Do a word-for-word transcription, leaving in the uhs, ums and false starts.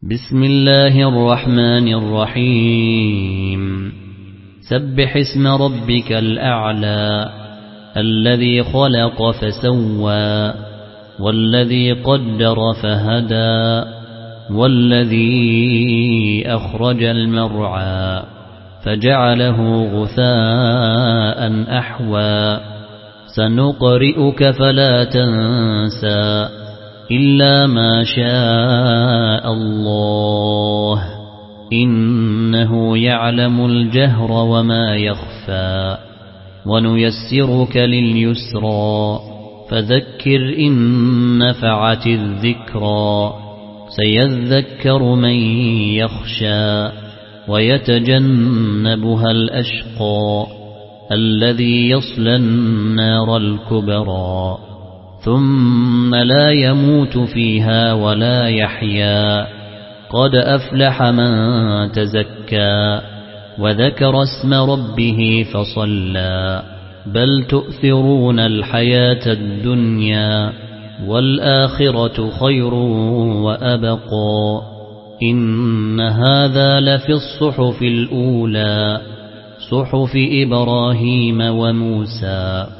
بسم الله الرحمن الرحيم سبح اسم ربك الأعلى الذي خلق فسوى والذي قدر فهدى والذي أخرج المرعى فجعله غثاء أحوى سنقرئك فلا تنسى إلا ما شاء الله إنه يعلم الجهر وما يخفى ونيسرك لليسرى فذكر إن نفعت الذكرى سيذكر من يخشى ويتجنبها الأشقى الذي يصلى النار الكبرى ثم لا يموت فيها ولا يحيا قد أفلح من تزكى وذكر اسم ربه فصلى بل تؤثرون الحياة الدنيا والآخرة خير وأبقى إن هذا لفي الصحف الأولى صحف إبراهيم وموسى.